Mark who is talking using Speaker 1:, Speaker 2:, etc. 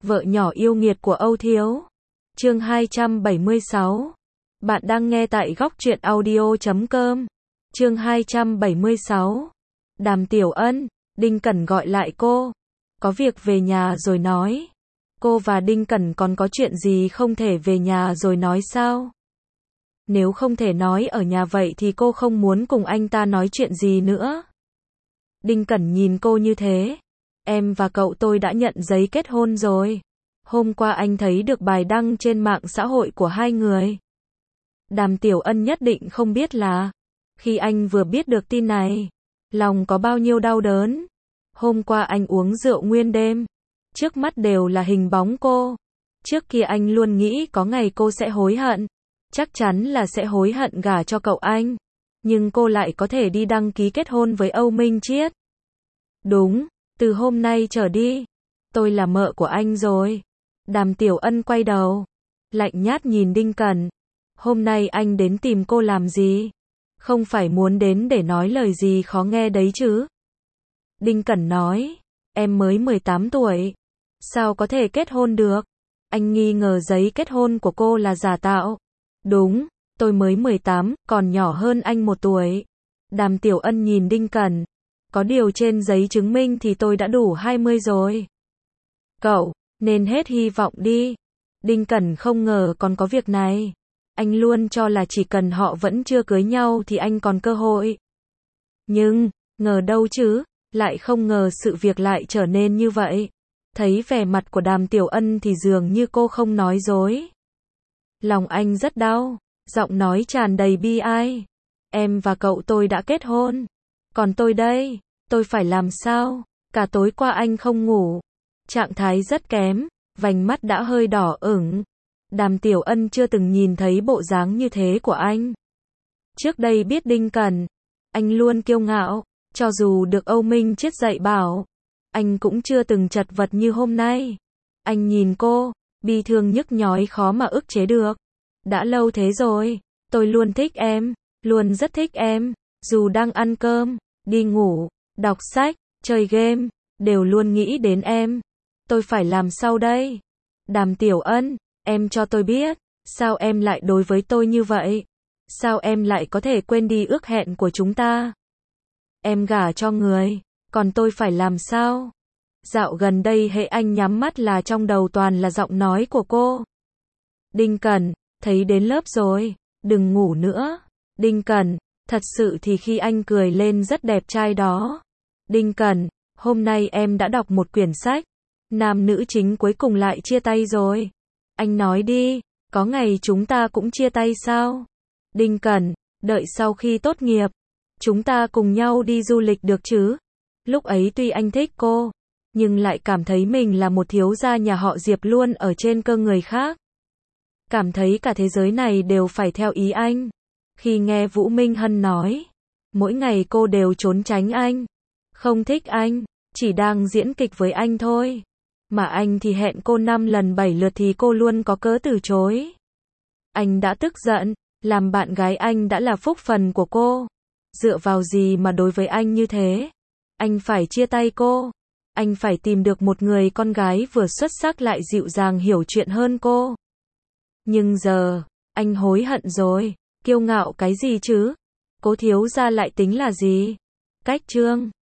Speaker 1: Vợ nhỏ yêu nghiệt của Âu Thiếu. Chương 276. Bạn đang nghe tại góc truyện audio.com. Chương 276. Đàm Tiểu Ân, Đinh Cẩn gọi lại cô. Có việc về nhà rồi nói. Cô và Đinh Cẩn còn có chuyện gì không thể về nhà rồi nói sao? Nếu không thể nói ở nhà vậy thì cô không muốn cùng anh ta nói chuyện gì nữa. Đinh Cẩn nhìn cô như thế. Em và cậu tôi đã nhận giấy kết hôn rồi. Hôm qua anh thấy được bài đăng trên mạng xã hội của hai người. Đàm Tiểu Ân nhất định không biết là, khi anh vừa biết được tin này, lòng có bao nhiêu đau đớn. Hôm qua anh uống rượu nguyên đêm, trước mắt đều là hình bóng cô. Trước kia anh luôn nghĩ có ngày cô sẽ hối hận, chắc chắn là sẽ hối hận gả cho cậu anh. Nhưng cô lại có thể đi đăng ký kết hôn với Âu Minh Triết. Đúng, từ hôm nay trở đi, tôi là mợ của anh rồi. Đàm Tiểu Ân quay đầu, lạnh nhạt nhìn Đinh Cẩn. Hôm nay anh đến tìm cô làm gì? Không phải muốn đến để nói lời gì khó nghe đấy chứ? Đinh Cẩn nói, em mới 18 tuổi. Sao có thể kết hôn được? Anh nghi ngờ giấy kết hôn của cô là giả tạo. Đúng, tôi mới 18, còn nhỏ hơn anh 1 tuổi. Đàm Tiểu Ân nhìn Đinh Cẩn. Có điều trên giấy chứng minh thì tôi đã đủ 20 rồi. Cậu, nên hết hy vọng đi. Đinh Cẩn không ngờ còn có việc này. Anh luôn cho là chỉ cần họ vẫn chưa cưới nhau thì anh còn cơ hội. Nhưng, ngờ đâu chứ, lại không ngờ sự việc lại trở nên như vậy. Thấy vẻ mặt của Đàm Tiểu Ân thì dường như cô không nói dối. Lòng anh rất đau, giọng nói tràn đầy bi ai. Em và cậu tôi đã kết hôn. Còn tôi đây, tôi phải làm sao? Cả tối qua anh không ngủ. Trạng thái rất kém, vành mắt đã hơi đỏ ửng. Đàm Tiểu Ân chưa từng nhìn thấy bộ dáng như thế của anh. Trước đây biết Đinh Cẩn, anh luôn kiêu ngạo, cho dù được Âu Minh Triết dạy bảo, anh cũng chưa từng chật vật như hôm nay. Anh nhìn cô, bi thương nhức nhói khó mà ức chế được. Đã lâu thế rồi, tôi luôn thích em, luôn rất thích em, dù đang ăn cơm, đi ngủ, đọc sách, chơi game, đều luôn nghĩ đến em. Tôi phải làm sao đây? Đàm Tiểu Ân, em cho tôi biết, sao em lại đối với tôi như vậy? Sao em lại có thể quên đi ước hẹn của chúng ta? Em gả cho người, còn tôi phải làm sao? Dạo gần đây hễ anh nhắm mắt là trong đầu toàn là giọng nói của cô. Đinh Cẩn, thấy đến lớp rồi, đừng ngủ nữa. Đinh Cẩn, thật sự thì khi anh cười lên rất đẹp trai đó. Đinh Cẩn, hôm nay em đã đọc một quyển sách. Nam nữ chính cuối cùng lại chia tay rồi. Anh nói đi, có ngày chúng ta cũng chia tay sao? Đinh Cẩn, đợi sau khi tốt nghiệp, chúng ta cùng nhau đi du lịch được chứ? Lúc ấy tuy anh thích cô, nhưng lại cảm thấy mình là một thiếu gia nhà họ Diệp luôn ở trên cơ người khác. Cảm thấy cả thế giới này đều phải theo ý anh. Khi nghe Vũ Minh Hân nói, mỗi ngày cô đều trốn tránh anh, không thích anh, chỉ đang diễn kịch với anh thôi. Mà anh thì hẹn cô 5 lần 7 lượt thì cô luôn có cớ từ chối. Anh đã tức giận, làm bạn gái anh đã là phúc phần của cô. Dựa vào gì mà đối với anh như thế? Anh phải chia tay cô. Anh phải tìm được một người con gái vừa xuất sắc lại dịu dàng hiểu chuyện hơn cô. Nhưng giờ, anh hối hận rồi. Kiêu ngạo cái gì chứ? Cố thiếu gia lại tính là gì? Cách trương,